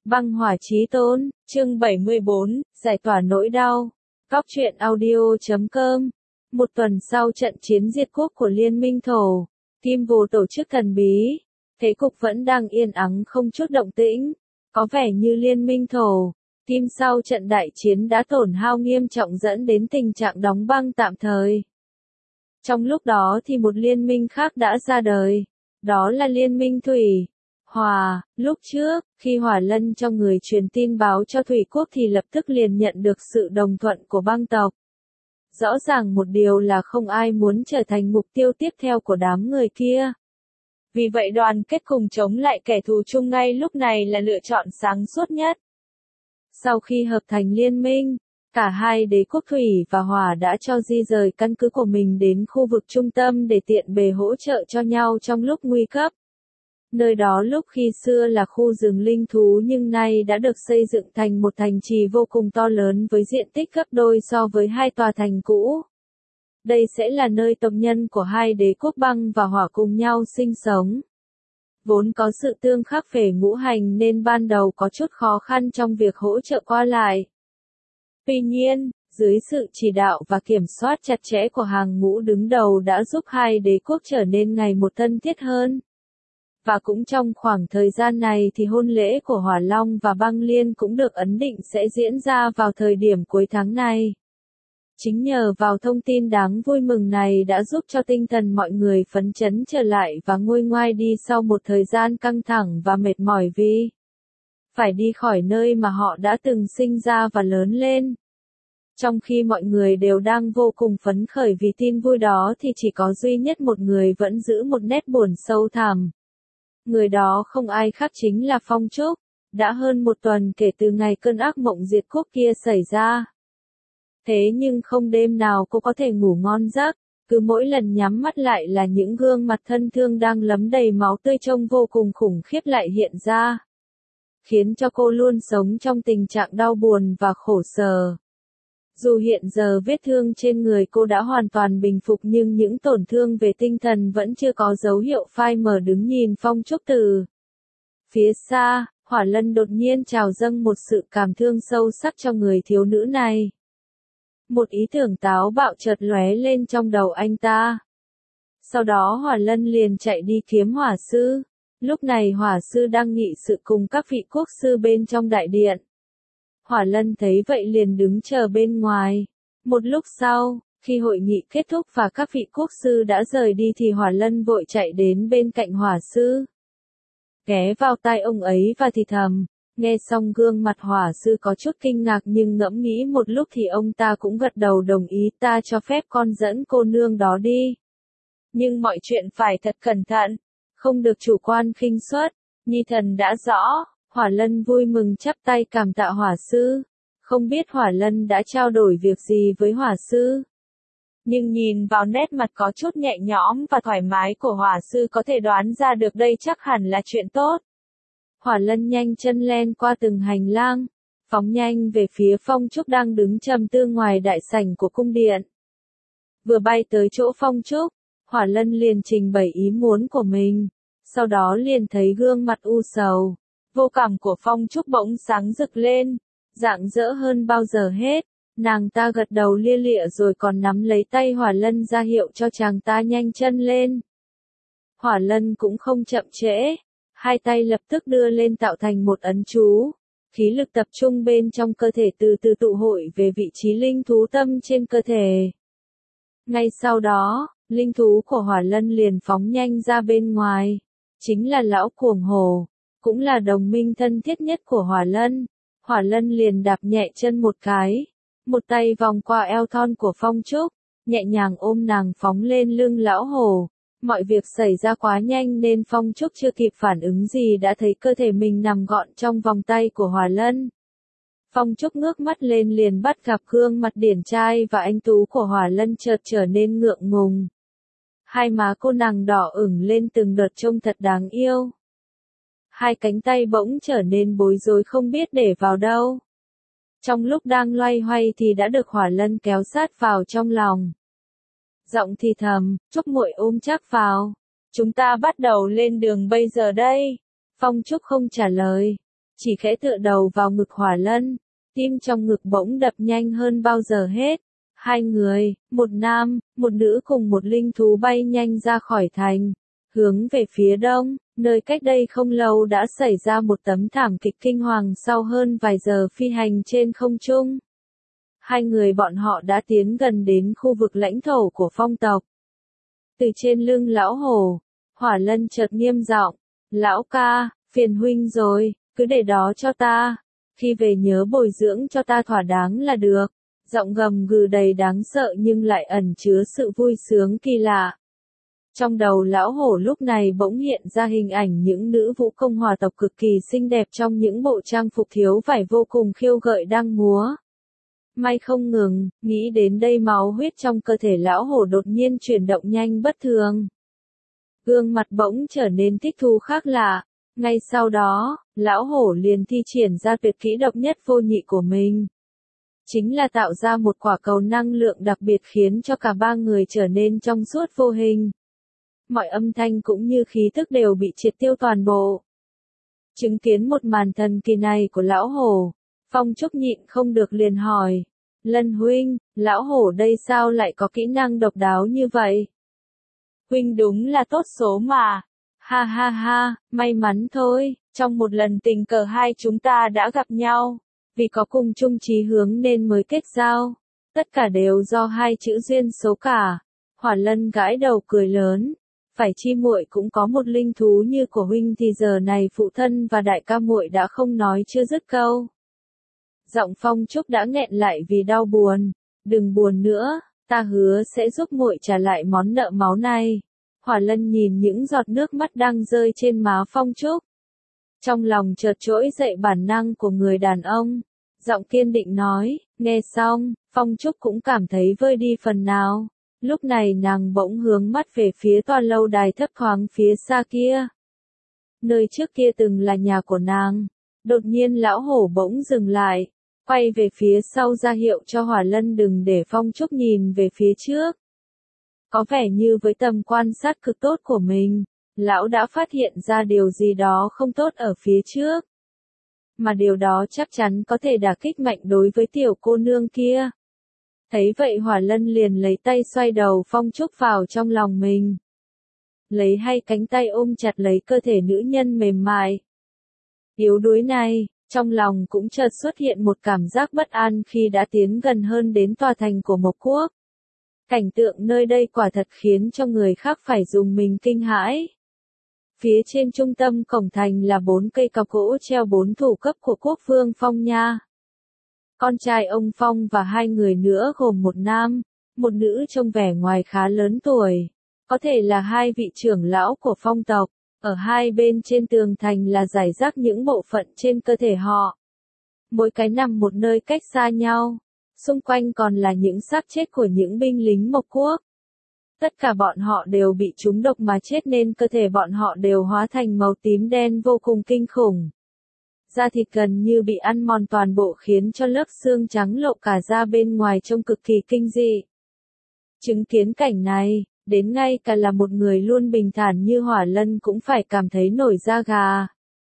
Băng hỏa chí tôn, chương 74, giải tỏa nỗi đau. Góc truyện audio.com. Một tuần sau trận chiến diệt quốc của Liên minh Thổ, Kim Vô tổ chức thần bí, thế cục vẫn đang yên ắng không chút động tĩnh. Có vẻ như Liên minh Thổ, Kim sau trận đại chiến đã tổn hao nghiêm trọng dẫn đến tình trạng đóng băng tạm thời. Trong lúc đó thì một liên minh khác đã ra đời, đó là Liên minh Thủy. Hỏa, lúc trước, khi Hỏa Lân cho người truyền tin báo cho Thủy Quốc thì lập tức liền nhận được sự đồng thuận của băng tộc. Rõ ràng một điều là không ai muốn trở thành mục tiêu tiếp theo của đám người kia. Vì vậy đoàn kết cùng chống lại kẻ thù chung ngay lúc này là lựa chọn sáng suốt nhất. Sau khi hợp thành liên minh, cả hai đế quốc Thủy và Hỏa đã cho di rời căn cứ của mình đến khu vực trung tâm để tiện bề hỗ trợ cho nhau trong lúc nguy cấp. Nơi đó lúc khi xưa là khu rừng linh thú nhưng nay đã được xây dựng thành một thành trì vô cùng to lớn với diện tích gấp đôi so với hai tòa thành cũ. Đây sẽ là nơi tộc nhân của hai đế quốc băng và hỏa cùng nhau sinh sống. Vốn có sự tương khắc về ngũ hành nên ban đầu có chút khó khăn trong việc hỗ trợ qua lại. Tuy nhiên, dưới sự chỉ đạo và kiểm soát chặt chẽ của hàng ngũ đứng đầu đã giúp hai đế quốc trở nên ngày một thân thiết hơn. Và cũng trong khoảng thời gian này thì hôn lễ của Hỏa Long và Băng Liên cũng được ấn định sẽ diễn ra vào thời điểm cuối tháng này. Chính nhờ vào thông tin đáng vui mừng này đã giúp cho tinh thần mọi người phấn chấn trở lại và nguôi ngoai đi sau một thời gian căng thẳng và mệt mỏi vì phải đi khỏi nơi mà họ đã từng sinh ra và lớn lên. Trong khi mọi người đều đang vô cùng phấn khởi vì tin vui đó thì chỉ có duy nhất một người vẫn giữ một nét buồn sâu thẳm. Người đó không ai khác chính là Phong Trúc. Đã hơn một tuần kể từ ngày cơn ác mộng diệt quốc kia xảy ra. Thế nhưng không đêm nào cô có thể ngủ ngon giấc, cứ mỗi lần nhắm mắt lại là những gương mặt thân thương đang lấm đầy máu tươi trông vô cùng khủng khiếp lại hiện ra. Khiến cho cô luôn sống trong tình trạng đau buồn và khổ sở. Dù hiện giờ vết thương trên người cô đã hoàn toàn bình phục nhưng những tổn thương về tinh thần vẫn chưa có dấu hiệu phai mờ đứng nhìn Phong Trúc từ phía xa. Hỏa Lân đột nhiên trào dâng một sự cảm thương sâu sắc cho người thiếu nữ này. Một ý tưởng táo bạo chợt lóe lên trong đầu anh ta. Sau đó Hỏa Lân liền chạy đi kiếm Hỏa Sư. Lúc này Hỏa Sư đang nghị sự cùng các vị quốc sư bên trong đại điện. Hỏa Lân thấy vậy liền đứng chờ bên ngoài. Một lúc sau, khi hội nghị kết thúc và các vị quốc sư đã rời đi thì Hỏa Lân vội chạy đến bên cạnh Hỏa Sư. Ghé vào tai ông ấy và thì thầm, nghe xong gương mặt Hỏa Sư có chút kinh ngạc nhưng ngẫm nghĩ một lúc thì ông ta cũng gật đầu đồng ý ta cho phép con dẫn cô nương đó đi. Nhưng mọi chuyện phải thật cẩn thận, không được chủ quan khinh suất, nhi thần đã rõ. Hỏa Lân vui mừng chắp tay cảm tạ Hỏa Sư. Không biết Hỏa Lân đã trao đổi việc gì với Hỏa Sư. Nhưng nhìn vào nét mặt có chút nhẹ nhõm và thoải mái của Hỏa Sư có thể đoán ra được đây chắc hẳn là chuyện tốt. Hỏa Lân nhanh chân len qua từng hành lang, phóng nhanh về phía Phong Trúc đang đứng trầm tư ngoài đại sảnh của cung điện. Vừa bay tới chỗ Phong Trúc, Hỏa Lân liền trình bày ý muốn của mình, sau đó liền thấy gương mặt u sầu, vô cảm của Phong Trúc bỗng sáng rực lên, rạng rỡ hơn bao giờ hết. Nàng ta gật đầu lia lịa rồi còn nắm lấy tay Hỏa Lân ra hiệu cho chàng ta nhanh chân lên. Hỏa Lân cũng không chậm trễ, hai tay lập tức đưa lên tạo thành một ấn chú, khí lực tập trung bên trong cơ thể từ từ tụ hội về vị trí linh thú tâm trên cơ thể. Ngay sau đó, linh thú của Hỏa Lân liền phóng nhanh ra bên ngoài, chính là lão cuồng hổ, cũng là đồng minh thân thiết nhất của Hỏa Lân. Hỏa Lân liền đạp nhẹ chân một cái. Một tay vòng qua eo thon của Phong Trúc, nhẹ nhàng ôm nàng phóng lên lưng lão hổ. Mọi việc xảy ra quá nhanh nên Phong Trúc chưa kịp phản ứng gì đã thấy cơ thể mình nằm gọn trong vòng tay của Hỏa Lân. Phong Trúc ngước mắt lên liền bắt gặp gương mặt điển trai và anh tú của Hỏa Lân chợt trở nên ngượng ngùng. Hai má cô nàng đỏ ửng lên từng đợt trông thật đáng yêu. Hai cánh tay bỗng trở nên bối rối không biết để vào đâu. Trong lúc đang loay hoay thì đã được Hỏa Lân kéo sát vào trong lòng. Giọng thì thầm, Trúc muội ôm chắc vào. Chúng ta bắt đầu lên đường bây giờ đây. Phong Trúc không trả lời. chỉ khẽ tựa đầu vào ngực Hỏa Lân, tim trong ngực bỗng đập nhanh hơn bao giờ hết. Hai người, một nam, một nữ cùng một linh thú bay nhanh ra khỏi thành, hướng về phía đông, nơi cách đây không lâu đã xảy ra một tấm thảm kịch kinh hoàng sau hơn vài giờ phi hành trên không trung. Hai người bọn họ đã tiến gần đến khu vực lãnh thổ của phong tộc. Từ trên lưng lão hổ, Hỏa Lân chợt nghiêm giọng, lão ca, phiền huynh rồi, cứ để đó cho ta, khi về nhớ bồi dưỡng cho ta thỏa đáng là được. Giọng gầm gừ đầy đáng sợ nhưng lại ẩn chứa sự vui sướng kỳ lạ. Trong đầu lão hổ lúc này bỗng hiện ra hình ảnh những nữ vũ công hòa tộc cực kỳ xinh đẹp trong những bộ trang phục thiếu vải vô cùng khiêu gợi đang múa. May không ngừng, nghĩ đến đây máu huyết trong cơ thể lão hổ đột nhiên chuyển động nhanh bất thường. Gương mặt bỗng trở nên thích thú khác lạ. Ngay sau đó, lão hổ liền thi triển ra tuyệt kỹ độc nhất vô nhị của mình. Chính là tạo ra một quả cầu năng lượng đặc biệt khiến cho cả ba người trở nên trong suốt vô hình. Mọi âm thanh cũng như khí tức đều bị triệt tiêu toàn bộ. Chứng kiến một màn thần kỳ này của lão hổ, Phong Trúc nhịn không được liền hỏi, Lân huynh, lão hổ đây sao lại có kỹ năng độc đáo như vậy? Huynh đúng là tốt số mà. Ha ha ha, may mắn thôi, trong một lần tình cờ hai chúng ta đã gặp nhau. Vì có cùng chung chí hướng nên mới kết giao. Tất cả đều do hai chữ duyên số cả. Hỏa Lân gãi đầu cười lớn. Phải chi muội cũng có một linh thú như của huynh thì giờ này phụ thân và đại ca muội đã không nói chưa dứt câu. Giọng Phong Trúc đã nghẹn lại vì đau buồn. Đừng buồn nữa, ta hứa sẽ giúp muội trả lại món nợ máu này. Hỏa Lân nhìn những giọt nước mắt đang rơi trên má Phong Trúc. Trong lòng chợt trỗi dậy bản năng của người đàn ông. Giọng kiên định nói, nghe xong, Phong Trúc cũng cảm thấy vơi đi phần nào. Lúc này nàng bỗng hướng mắt về phía tòa lâu đài thấp thoáng phía xa kia. Nơi trước kia từng là nhà của nàng. Đột nhiên lão hổ bỗng dừng lại, quay về phía sau ra hiệu cho Hỏa Lân đừng để Phong Trúc nhìn về phía trước. Có vẻ như với tầm quan sát cực tốt của mình, lão đã phát hiện ra điều gì đó không tốt ở phía trước. Mà điều đó chắc chắn có thể đả kích mạnh đối với tiểu cô nương kia. Thấy vậy Hỏa Lân liền lấy tay xoay đầu Phong Trúc vào trong lòng mình. Lấy hai cánh tay ôm chặt lấy cơ thể nữ nhân mềm mại. Yếu đuối này, trong lòng cũng chợt xuất hiện một cảm giác bất an khi đã tiến gần hơn đến tòa thành của Mộc Quốc. Cảnh tượng nơi đây quả thật khiến cho người khác phải dùng mình kinh hãi. Phía trên trung tâm cổng thành là 4 cây cọc gỗ treo 4 thủ cấp của quốc vương Phong Nha. Con trai ông Phong và 2 người nữa gồm một nam, một nữ trông vẻ ngoài khá lớn tuổi. Có thể là 2 vị trưởng lão của phong tộc. Ở hai bên trên tường thành là rải rác những bộ phận trên cơ thể họ. Mỗi cái nằm một nơi cách xa nhau. Xung quanh còn là những xác chết của những binh lính Mộc Quốc. Tất cả bọn họ đều bị trúng độc mà chết nên cơ thể bọn họ đều hóa thành màu tím đen vô cùng kinh khủng. Da thịt gần như bị ăn mòn toàn bộ khiến cho lớp xương trắng lộ cả ra bên ngoài trông cực kỳ kinh dị. Chứng kiến cảnh này, đến ngay cả là một người luôn bình thản như Hỏa Lân cũng phải cảm thấy nổi da gà.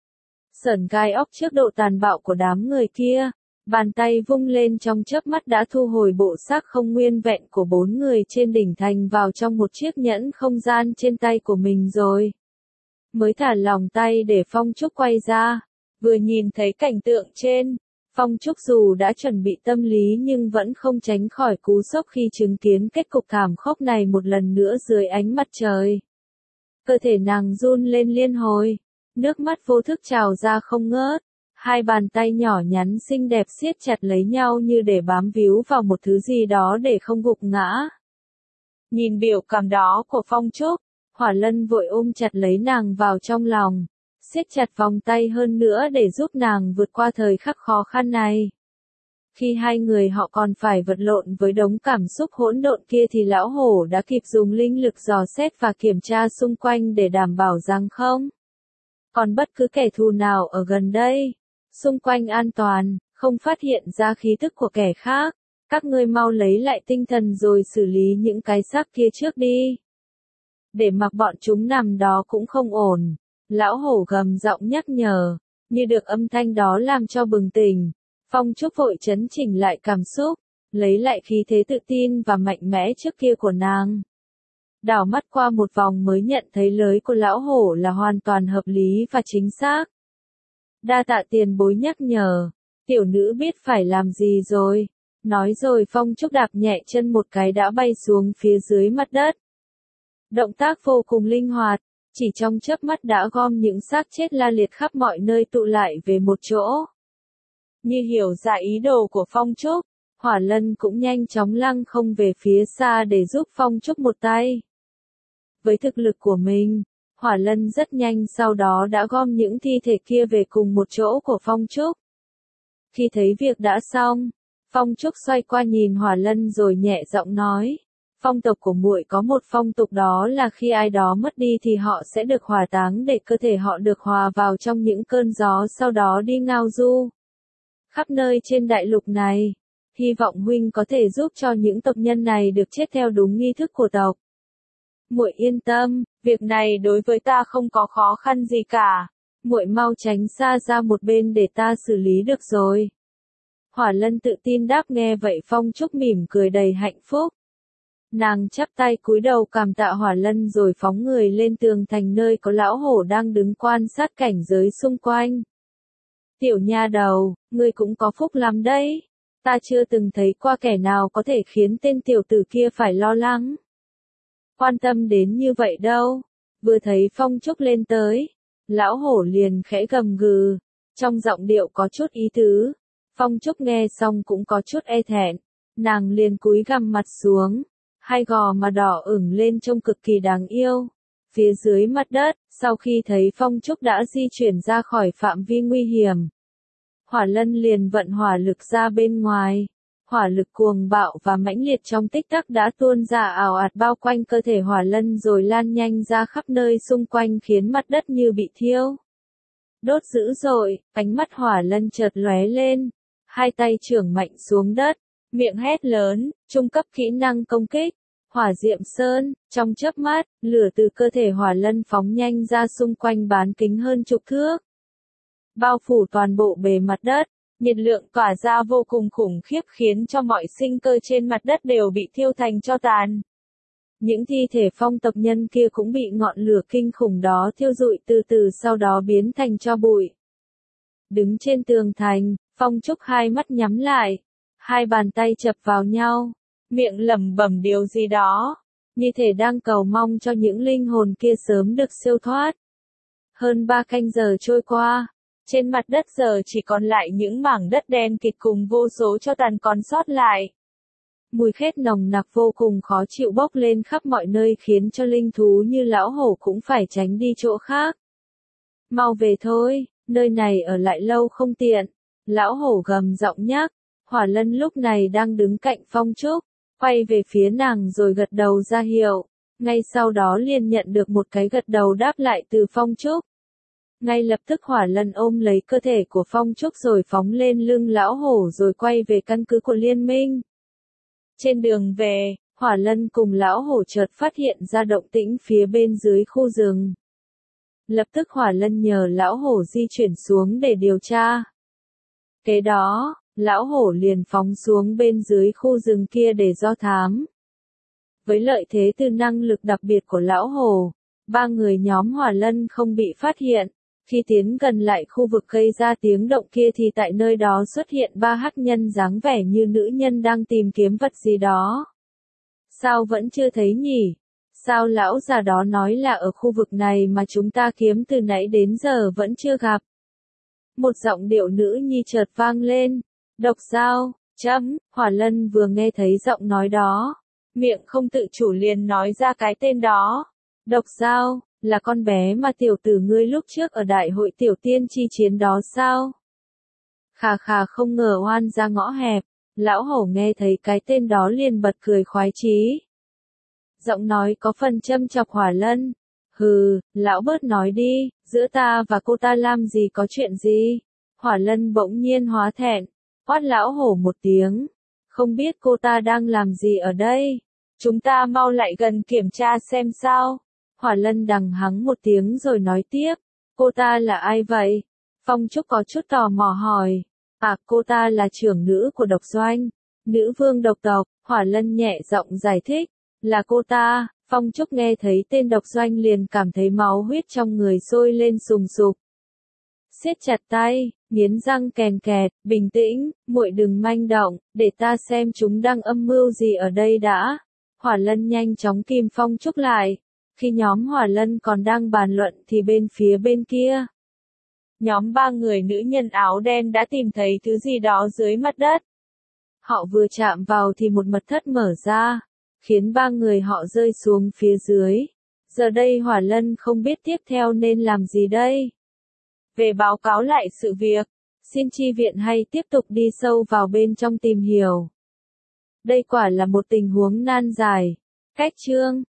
Sởn gai óc trước độ tàn bạo của đám người kia. Bàn tay vung lên trong chớp mắt đã thu hồi bộ xác không nguyên vẹn của 4 người trên đỉnh thành vào trong một chiếc nhẫn không gian trên tay của mình rồi. Mới thả lỏng tay để Phong Trúc quay ra. Vừa nhìn thấy cảnh tượng trên, Phong Trúc dù đã chuẩn bị tâm lý nhưng vẫn không tránh khỏi cú sốc khi chứng kiến kết cục thảm khốc này một lần nữa dưới ánh mặt trời. Cơ thể nàng run lên liên hồi, nước mắt vô thức trào ra không ngớt. Hai bàn tay nhỏ nhắn xinh đẹp siết chặt lấy nhau như để bám víu vào một thứ gì đó để không gục ngã. Nhìn biểu cảm đó của Phong Trúc, Hỏa Lân vội ôm chặt lấy nàng vào trong lòng, siết chặt vòng tay hơn nữa để giúp nàng vượt qua thời khắc khó khăn này. Khi hai người họ còn phải vật lộn với đống cảm xúc hỗn độn kia thì lão hổ đã kịp dùng linh lực dò xét và kiểm tra xung quanh để đảm bảo rằng không còn bất cứ kẻ thù nào ở gần đây. Xung quanh an toàn, không phát hiện ra khí tức của kẻ khác. Các ngươi mau lấy lại tinh thần rồi xử lý những cái xác kia trước đi. Để mặc bọn chúng nằm đó cũng không ổn. Lão hổ gầm giọng nhắc nhở. Như được âm thanh đó làm cho bừng tỉnh, Phong Trúc vội chấn chỉnh lại cảm xúc, lấy lại khí thế tự tin và mạnh mẽ trước kia của nàng. Đảo mắt qua một vòng mới nhận thấy lời của lão hổ là hoàn toàn hợp lý và chính xác. Đa tạ tiền bối nhắc nhở, tiểu nữ biết phải làm gì rồi. Nói rồi Phong Trúc đạp nhẹ chân một cái đã bay xuống phía dưới mặt đất. Động tác vô cùng linh hoạt, chỉ trong chớp mắt đã gom những xác chết la liệt khắp mọi nơi tụ lại về một chỗ. Như hiểu ra ý đồ của Phong Trúc, Hỏa Lân cũng nhanh chóng lăng không về phía xa để giúp Phong Trúc một tay. Với thực lực của mình, Hỏa Lân rất nhanh sau đó đã gom những thi thể kia về cùng một chỗ của Phong Trúc. Khi thấy việc đã xong, Phong Trúc xoay qua nhìn Hỏa Lân rồi nhẹ giọng nói, phong tộc của muội có một phong tục đó là khi ai đó mất đi thì họ sẽ được hỏa táng để cơ thể họ được hòa vào trong những cơn gió sau đó đi ngao du khắp nơi trên đại lục này. Hy vọng huynh có thể giúp cho những tộc nhân này được chết theo đúng nghi thức của tộc. Muội yên tâm, việc này đối với ta không có khó khăn gì cả. Muội mau tránh xa ra một bên để ta xử lý được rồi. Hỏa Lân tự tin đáp. Nghe vậy Phong Trúc mỉm cười đầy hạnh phúc. Nàng chắp tay cúi đầu cảm tạ Hỏa Lân rồi phóng người lên tường thành nơi có lão hổ đang đứng quan sát cảnh giới xung quanh. Tiểu nha đầu, ngươi cũng có phúc lắm đấy. Ta chưa từng thấy qua kẻ nào có thể khiến tên tiểu tử kia phải lo lắng. Quan tâm đến như vậy đâu. Vừa thấy Phong Trúc lên tới, lão hổ liền khẽ gầm gừ, trong giọng điệu có chút ý tứ. Phong Trúc nghe xong cũng có chút e thẹn, nàng liền cúi gằm mặt xuống, hai gò mà đỏ ửng lên trông cực kỳ đáng yêu. Phía dưới mặt đất, sau khi thấy Phong Trúc đã di chuyển ra khỏi phạm vi nguy hiểm, Hỏa Lân liền vận hỏa lực ra bên ngoài. Hỏa lực cuồng bạo và mãnh liệt trong tích tắc đã tuôn ra ào ạt bao quanh cơ thể Hỏa Lân rồi lan nhanh ra khắp nơi xung quanh khiến mặt đất như bị thiêu đốt dữ dội. Ánh mắt Hỏa Lân chợt lóe lên, hai tay chưởng mạnh xuống đất, miệng hét lớn, trung cấp kỹ năng công kích, Hỏa Diệm Sơn. Trong chớp mắt, lửa từ cơ thể Hỏa Lân phóng nhanh ra xung quanh bán kính hơn chục thước, bao phủ toàn bộ bề mặt đất. Nhiệt lượng tỏa ra vô cùng khủng khiếp khiến cho mọi sinh cơ trên mặt đất đều bị thiêu thành tro tàn. Những thi thể phong tộc nhân kia cũng bị ngọn lửa kinh khủng đó thiêu rụi từ từ sau đó biến thành tro bụi. Đứng trên tường thành, Phong Trúc hai mắt nhắm lại, hai bàn tay chập vào nhau, miệng lẩm bẩm điều gì đó, như thể đang cầu mong cho những linh hồn kia sớm được siêu thoát. Hơn 3 canh giờ trôi qua. Trên mặt đất giờ chỉ còn lại những mảng đất đen kịt cùng vô số tro tàn còn sót lại. Mùi khét nồng nặc vô cùng khó chịu bốc lên khắp mọi nơi khiến cho linh thú như lão hổ cũng phải tránh đi chỗ khác. Mau về thôi, nơi này ở lại lâu không tiện. Lão hổ gầm giọng nhắc. Hỏa Lân lúc này đang đứng cạnh Phong Trúc, quay về phía nàng rồi gật đầu ra hiệu. Ngay sau đó liền nhận được một cái gật đầu đáp lại từ Phong Trúc. Ngay lập tức Hỏa Lân ôm lấy cơ thể của Phong Trúc rồi phóng lên lưng lão hổ rồi quay về căn cứ của liên minh. Trên đường về, Hỏa Lân cùng lão hổ chợt phát hiện ra động tĩnh phía bên dưới khu rừng. Lập tức Hỏa Lân nhờ lão hổ di chuyển xuống để điều tra. Kế đó, lão hổ liền phóng xuống bên dưới khu rừng kia để do thám. Với lợi thế từ năng lực đặc biệt của lão hổ, ba người nhóm Hỏa Lân không bị phát hiện. Khi tiến gần lại khu vực gây ra tiếng động kia thì tại nơi đó xuất hiện 3 hắc nhân dáng vẻ như nữ nhân đang tìm kiếm vật gì đó. Sao vẫn chưa thấy nhỉ? Sao lão già đó nói là ở khu vực này mà chúng ta kiếm từ nãy đến giờ vẫn chưa gặp? Một giọng điệu nữ nhi chợt vang lên. Độc Dao, Hỏa Lân vừa nghe thấy giọng nói đó, miệng không tự chủ liền nói ra cái tên đó. Độc Dao. Là con bé mà tiểu tử ngươi lúc trước ở đại hội tiểu tiên chi chiến đó sao? Khà khà không ngờ oan ra ngõ hẹp, lão hổ nghe thấy cái tên đó liền bật cười khoái chí. Giọng nói có phần châm chọc Hỏa Lân. Hừ, lão bớt nói đi, giữa ta và cô ta làm gì có chuyện gì? Hỏa Lân bỗng nhiên hóa thẹn, quát lão hổ một tiếng. Không biết cô ta đang làm gì ở đây? Chúng ta mau lại gần kiểm tra xem sao. Hỏa Lân đằng hắng một tiếng rồi nói tiếp, cô ta là ai vậy? Phong Trúc có chút tò mò hỏi. À, cô ta là trưởng nữ của độc doanh. Nữ vương độc tộc, Hỏa Lân nhẹ giọng giải thích. Là cô ta. Phong Trúc nghe thấy tên độc doanh liền cảm thấy máu huyết trong người sôi lên sùng sục. Siết chặt tay, nghiến răng kèn kẹt, bình tĩnh, muội đừng manh động, để ta xem chúng đang âm mưu gì ở đây đã. Hỏa Lân nhanh chóng kìm Phong Trúc lại. Khi nhóm Hỏa Lân còn đang bàn luận thì bên kia. Nhóm 3 người nữ nhân áo đen đã tìm thấy thứ gì đó dưới mặt đất. Họ vừa chạm vào thì một mật thất mở ra, khiến 3 người họ rơi xuống phía dưới. Giờ đây Hỏa Lân không biết tiếp theo nên làm gì đây. Về báo cáo lại sự việc, xin chi viện hay tiếp tục đi sâu vào bên trong tìm hiểu. Đây quả là một tình huống nan giải. Cách chương